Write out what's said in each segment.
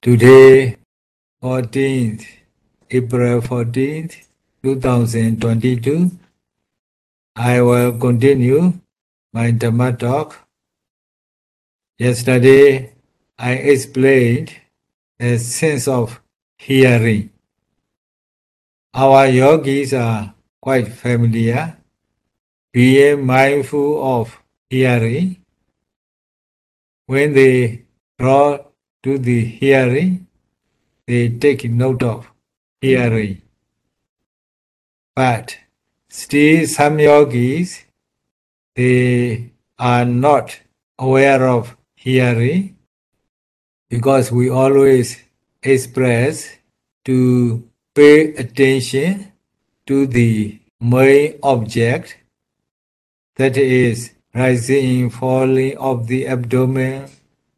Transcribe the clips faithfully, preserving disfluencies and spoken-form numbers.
Today, fourteenth, April fourteenth, two thousand twenty-two, I will continue my Dhamma talk. Yesterday, I explained the sense of hearing. Our yogis are quite familiar, being mindful of hearing. When they draw to the hearing, they take note of hearing. But still some yogis, they are not aware of hearing because we always express to pay attention to the main object, that is rising and falling of the abdomen.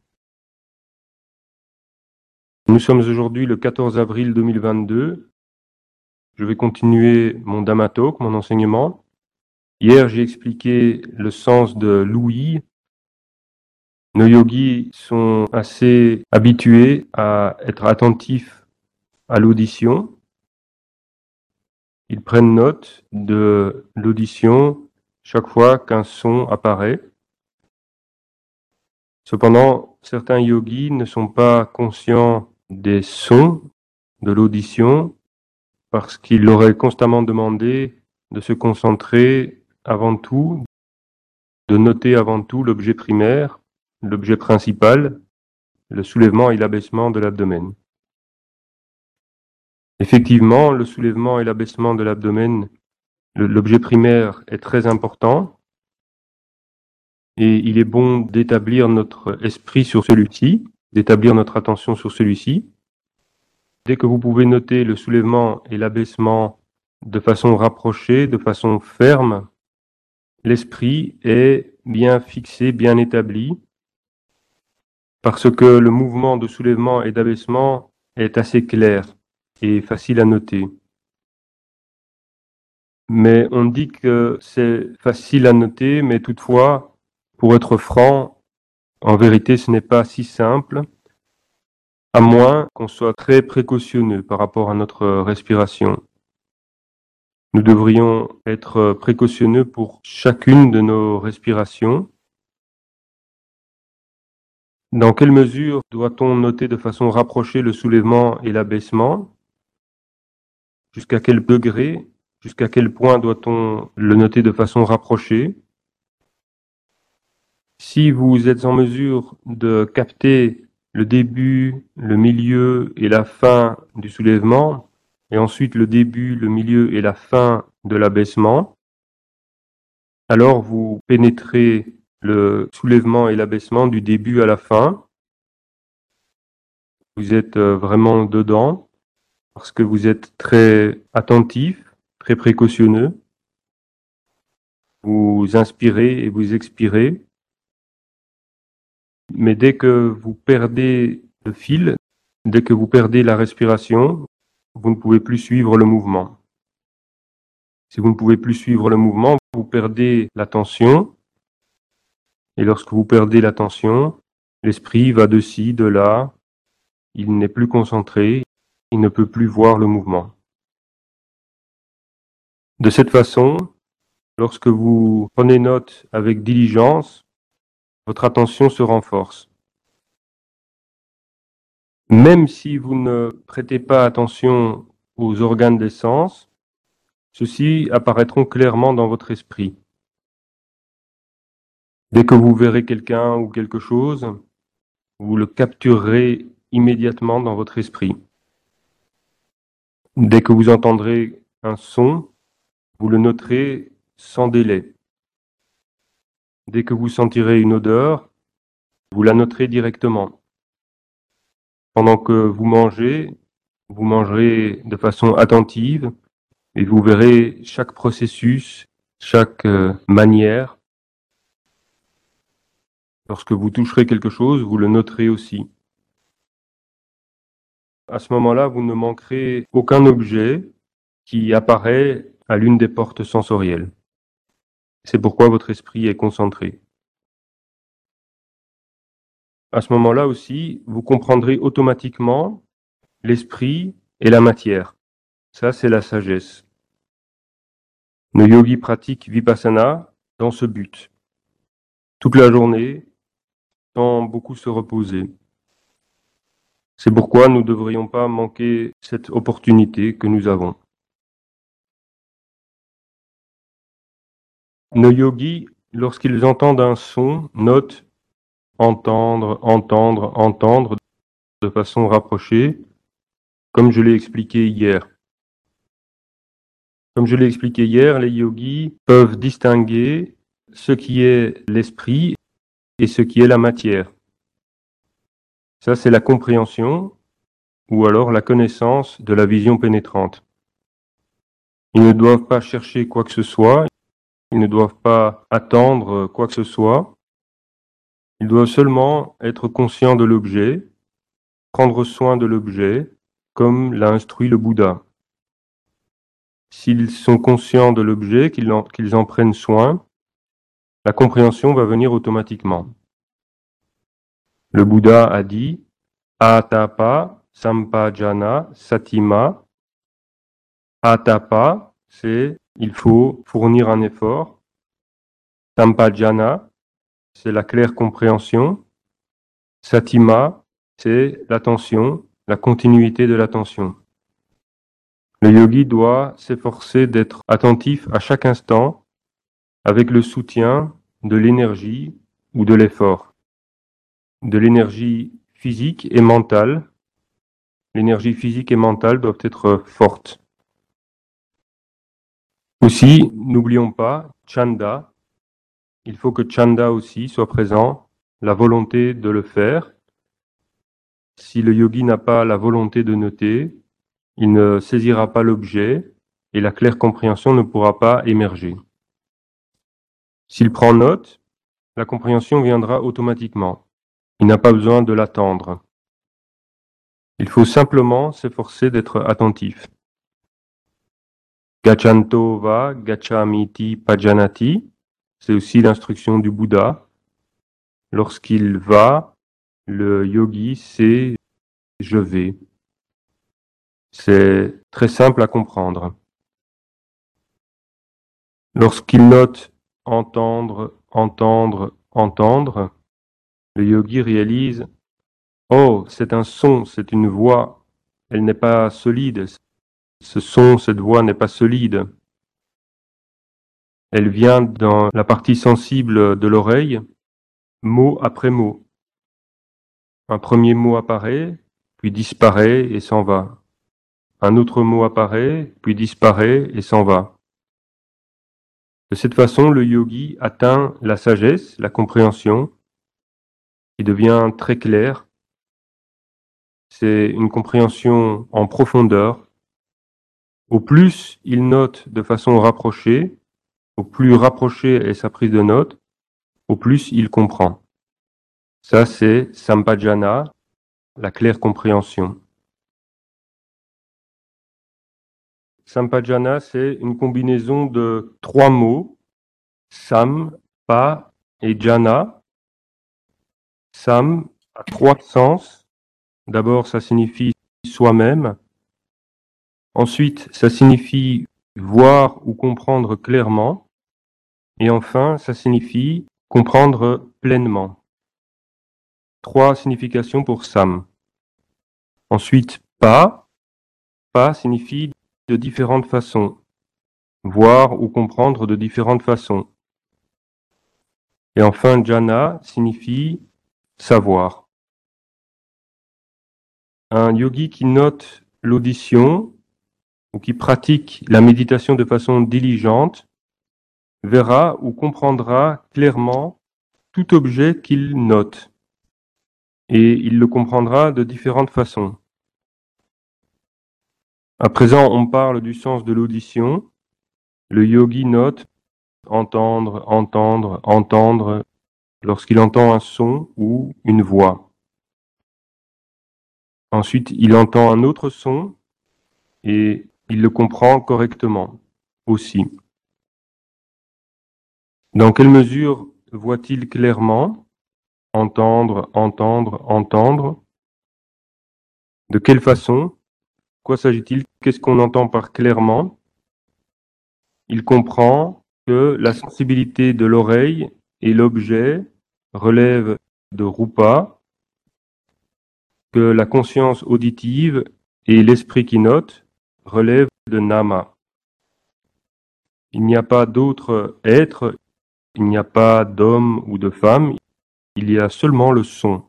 Nous sommes aujourd'hui le quatorze avril deux mille vingt-deux. Je vais continuer mon Dhamma talk, mon enseignement. Hier, j'ai expliqué le sens de l'ouïe. Nos yogis sont assez habitués à être attentifs à l'audition. Ils prennent note de l'audition chaque fois qu'un son apparaît. Cependant, certains yogis ne sont pas conscients des sons de l'audition parce qu'ils leur est constamment demandé de se concentrer avant tout, de noter avant tout l'objet primaire, l'objet principal, le soulèvement et l'abaissement de l'abdomen. Effectivement, le soulèvement et l'abaissement de l'abdomen, l'objet primaire est très important et il est bon d'établir notre esprit sur celui-ci, d'établir notre attention sur celui-ci. Dès que vous pouvez noter le soulèvement et l'abaissement de façon rapprochée, de façon ferme, l'esprit est bien fixé, bien établi, parce que le mouvement de soulèvement et d'abaissement est assez clair et facile à noter. Mais on dit que c'est facile à noter, mais toutefois, pour être franc, en vérité, ce n'est pas si simple, à moins qu'on soit très précautionneux par rapport à notre respiration. Nous devrions être précautionneux pour chacune de nos respirations. Dans quelle mesure doit-on noter de façon rapprochée le soulèvement et l'abaissement? Jusqu'à quel degré, jusqu'à quel point doit-on le noter de façon rapprochée? Si vous êtes en mesure de capter le début, le milieu et la fin du soulèvement, et ensuite le début, le milieu et la fin de l'abaissement, alors vous pénétrez le soulèvement et l'abaissement du début à la fin. Vous êtes vraiment dedans parce que vous êtes très attentif, très précautionneux. Vous inspirez et vous expirez. Mais dès que vous perdez le fil, dès que vous perdez la respiration, vous ne pouvez plus suivre le mouvement. Si vous ne pouvez plus suivre le mouvement, vous perdez l'attention. Et lorsque vous perdez l'attention, l'esprit va de ci, de là. Il n'est plus concentré, il ne peut plus voir le mouvement. De cette façon, lorsque vous prenez note avec diligence, votre attention se renforce. Même si vous ne prêtez pas attention aux organes des sens, ceux-ci apparaîtront clairement dans votre esprit. Dès que vous verrez quelqu'un ou quelque chose, vous le capturerez immédiatement dans votre esprit. Dès que vous entendrez un son, vous le noterez sans délai. Dès que vous sentirez une odeur, vous la noterez directement. Pendant que vous mangez, vous mangerez de façon attentive et vous verrez chaque processus, chaque euh, manière. Lorsque vous toucherez quelque chose, vous le noterez aussi. À ce moment-là, vous ne manquerez aucun objet qui apparaît à l'une des portes sensorielles. C'est pourquoi votre esprit est concentré. à ce moment-là aussi, vous comprendrez automatiquement l'esprit et la matière. Ça, c'est la sagesse. Nos yogis pratiquent Vipassana dans ce but. Toute la journée, sans beaucoup se reposer. C'est pourquoi nous ne devrions pas manquer cette opportunité que nous avons. Nos yogis, lorsqu'ils entendent un son, notent entendre, entendre, entendre de façon rapprochée, comme je l'ai expliqué hier. Comme je l'ai expliqué hier, les yogis peuvent distinguer ce qui est l'esprit et ce qui est la matière. Ça, c'est la compréhension ou alors la connaissance de la vision pénétrante. Ils ne doivent pas chercher quoi que ce soit, ils ne doivent pas attendre quoi que ce soit. Ils doivent seulement être conscients de l'objet, prendre soin de l'objet, comme l'a instruit le Bouddha. S'ils sont conscients de l'objet, qu'ils en, qu'ils en prennent soin, la compréhension va venir automatiquement. Le Bouddha a dit Atapa sampajana satima. Atapa, c'est il faut fournir un effort. Sampajana, c'est la claire compréhension. Satima, c'est l'attention, la continuité de l'attention. Le yogi doit s'efforcer d'être attentif à chaque instant avec le soutien de l'énergie ou de l'effort, de l'énergie physique et mentale. L'énergie physique et mentale doivent être fortes. Aussi, n'oublions pas Chanda. Il faut que Chanda aussi soit présent, la volonté de le faire. Si le yogi n'a pas la volonté de noter, il ne saisira pas l'objet et la claire compréhension ne pourra pas émerger. S'il prend note, la compréhension viendra automatiquement. Il n'a pas besoin de l'attendre. Il faut simplement s'efforcer d'être attentif. Gachanto va gachamiti pajanati, c'est aussi l'instruction du Bouddha. Lorsqu'il va, le yogi sait je vais. C'est très simple à comprendre. Lorsqu'il note entendre, entendre, entendre, le yogi réalise oh, c'est un son, c'est une voix, elle n'est pas solide. Ce son, cette voix n'est pas solide. Elle vient dans la partie sensible de l'oreille, mot après mot. Un premier mot apparaît, puis disparaît et s'en va. Un autre mot apparaît, puis disparaît et s'en va. De cette façon, le yogi atteint la sagesse, la compréhension, qui devient très claire. C'est une compréhension en profondeur. Au plus il note de façon rapprochée, au plus rapprochée est sa prise de note, au plus il comprend. Ça, c'est Sampajana, la claire compréhension. Sampajana, c'est une combinaison de trois mots, Sam, Pa et Jana. Sam a trois sens. D'abord, ça signifie soi-même. Ensuite, ça signifie voir ou comprendre clairement. Et enfin, ça signifie comprendre pleinement. Trois significations pour Sam. Ensuite, Pa. Pa signifie de différentes façons. Voir ou comprendre de différentes façons. Et enfin, Jana signifie savoir. Un yogi qui note l'audition ou qui pratique la méditation de façon diligente verra ou comprendra clairement tout objet qu'il note. Et il le comprendra de différentes façons. À présent, on parle du sens de l'audition. Le yogi note entendre, entendre, entendre lorsqu'il entend un son ou une voix. Ensuite, il entend un autre son et il le comprend correctement aussi. Dans quelle mesure voit-il clairement? entendre, entendre, entendre. De quelle façon? Quoi s'agit-il? Qu'est-ce qu'on entend par clairement? Il comprend que la sensibilité de l'oreille et l'objet relèvent de Rupa, que la conscience auditive et l'esprit qui note relèvent de Nama. Il n'y a pas d'autre être, il n'y a pas d'homme ou de femme, il y a seulement le son.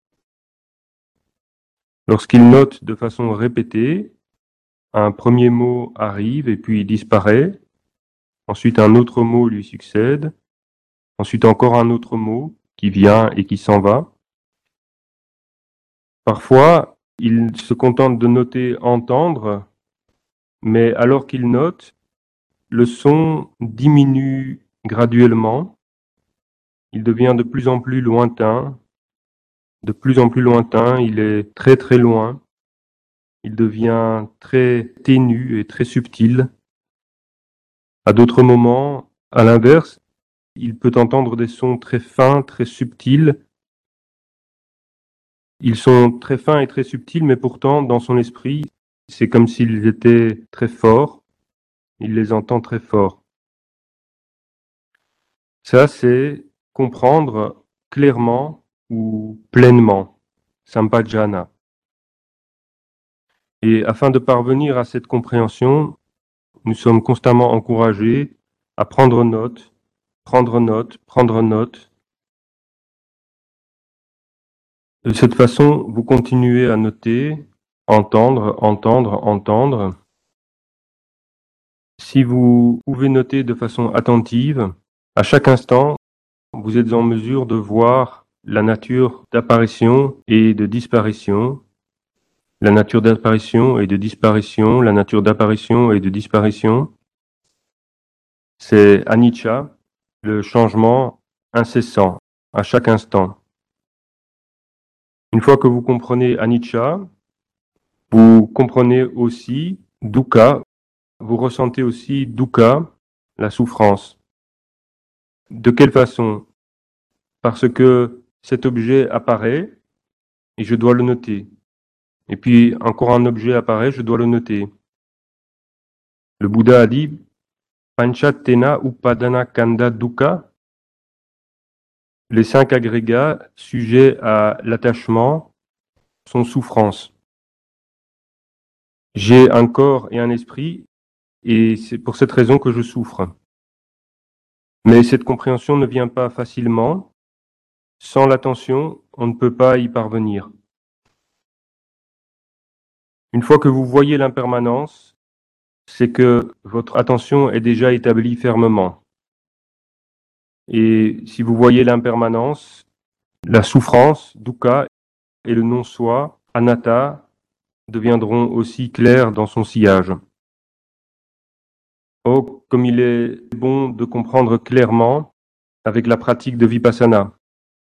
Lorsqu'il note de façon répétée, un premier mot arrive et puis disparaît, ensuite un autre mot lui succède, ensuite encore un autre mot qui vient et qui s'en va. Parfois, il se contente de noter entendre, mais alors qu'il note, le son diminue graduellement, il devient de plus en plus lointain, de plus en plus lointain, il est très très loin, il devient très ténu et très subtil. À d'autres moments, à l'inverse, il peut entendre des sons très fins, très subtils. Ils sont très fins et très subtils, mais pourtant, dans son esprit, c'est comme s'ils étaient très forts. Il les entend très fort. Ça, c'est comprendre clairement ou pleinement, sampajana. Et afin de parvenir à cette compréhension, nous sommes constamment encouragés à prendre note, prendre note, prendre note. De cette façon, vous continuez à noter, entendre, entendre, entendre. Si vous pouvez noter de façon attentive, à chaque instant, vous êtes en mesure de voir la nature d'apparition et de disparition, la nature d'apparition et de disparition, la nature d'apparition et de disparition. C'est anicca, le changement incessant, à chaque instant. Une fois que vous comprenez anicca, vous comprenez aussi dukkha, vous ressentez aussi dukkha, la souffrance. De quelle façon? Parce que cet objet apparaît et je dois le noter. Et puis encore un objet apparaît, je dois le noter. Le Bouddha a dit Panchatena Upadana Kanda Dukkha. Les cinq agrégats sujets à l'attachement sont souffrance. J'ai un corps et un esprit et c'est pour cette raison que je souffre. Mais cette compréhension ne vient pas facilement. Sans l'attention, on ne peut pas y parvenir. Une fois que vous voyez l'impermanence, c'est que votre attention est déjà établie fermement. Et si vous voyez l'impermanence, la souffrance, dukkha, et le non-soi, anatta, deviendront aussi clairs dans son sillage. Oh, comme il est bon de comprendre clairement avec la pratique de Vipassana.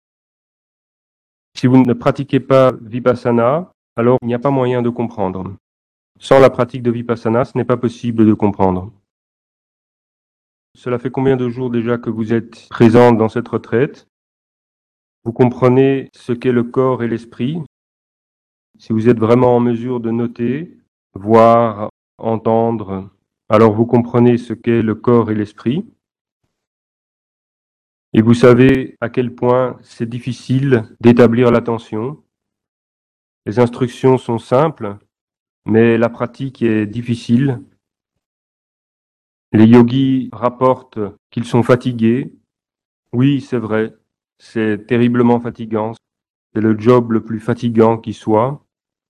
Si vous ne pratiquez pas Vipassana, alors il n'y a pas moyen de comprendre. Sans la pratique de Vipassana, ce n'est pas possible de comprendre. Cela fait combien de jours déjà que vous êtes présent dans cette retraite? Vous comprenez ce qu'est le corps et l'esprit? Si vous êtes vraiment en mesure de noter, voir, entendre, alors vous comprenez ce qu'est le corps et l'esprit. Et vous savez à quel point c'est difficile d'établir l'attention. Les instructions sont simples, mais la pratique est difficile. Les yogis rapportent qu'ils sont fatigués. Oui, c'est vrai, c'est terriblement fatigant. C'est le job le plus fatigant qui soit.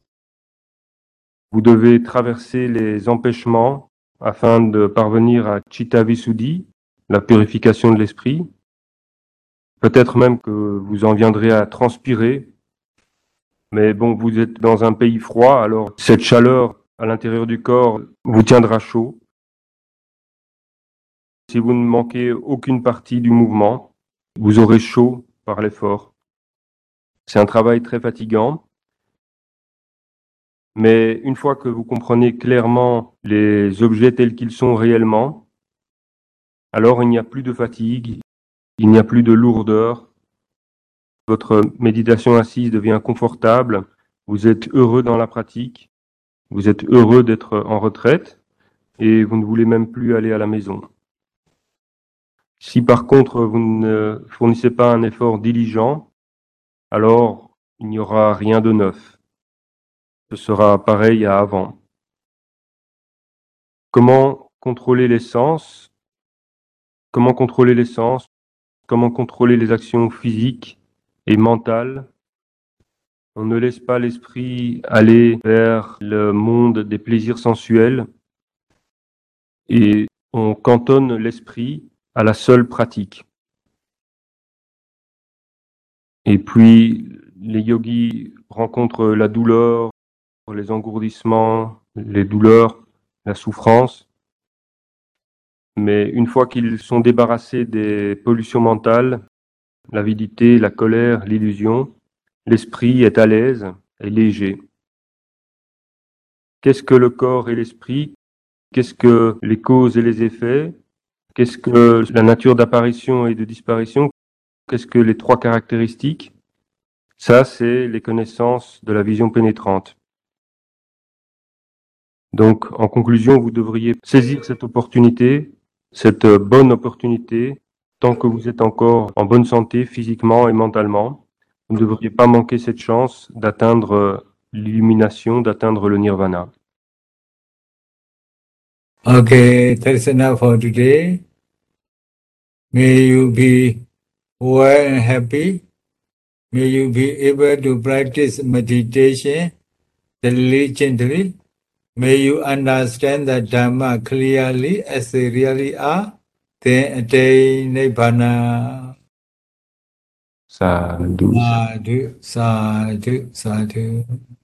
Vous devez traverser les empêchements afin de parvenir à Chitta Visuddhi, la purification de l'esprit. Peut-être même que vous en viendrez à transpirer. Mais bon, vous êtes dans un pays froid, alors cette chaleur à l'intérieur du corps vous tiendra chaud. Si vous ne manquez aucune partie du mouvement, vous aurez chaud par l'effort. C'est un travail très fatigant. Mais une fois que vous comprenez clairement les objets tels qu'ils sont réellement, alors il n'y a plus de fatigue, il n'y a plus de lourdeur, votre méditation assise devient confortable, vous êtes heureux dans la pratique, vous êtes heureux d'être en retraite et vous ne voulez même plus aller à la maison. Si par contre vous ne fournissez pas un effort diligent, alors il n'y aura rien de neuf. Ce sera pareil à avant. Comment contrôler les sens? Comment contrôler les sens? Comment contrôler les actions physiques et mentales? On ne laisse pas l'esprit aller vers le monde des plaisirs sensuels et on cantonne l'esprit à la seule pratique. Et puis, les yogis rencontrent la douleur, les engourdissements, les douleurs, la souffrance. Mais une fois qu'ils sont débarrassés des pollutions mentales, l'avidité, la colère, l'illusion, l'esprit est à l'aise et léger. Qu'est-ce que le corps et l'esprit? Qu'est-ce que les causes et les effets? Qu'est-ce que la nature d'apparition et de disparition? Qu'est-ce que les trois caractéristiques? Ça, c'est les connaissances de la vision pénétrante. Donc, en conclusion, vous devriez saisir cette opportunité, cette bonne opportunité, tant que vous êtes encore en bonne santé physiquement et mentalement. Vous ne devriez pas manquer cette chance d'atteindre l'illumination, d'atteindre le nirvana. Okay, that's enough for today. May you be well and happy. May you be able to practice meditation diligently. May you understand the Dhamma clearly as they really are. Then attain Nibbana. Sadhu. Sadhu, sadhu, sadhu.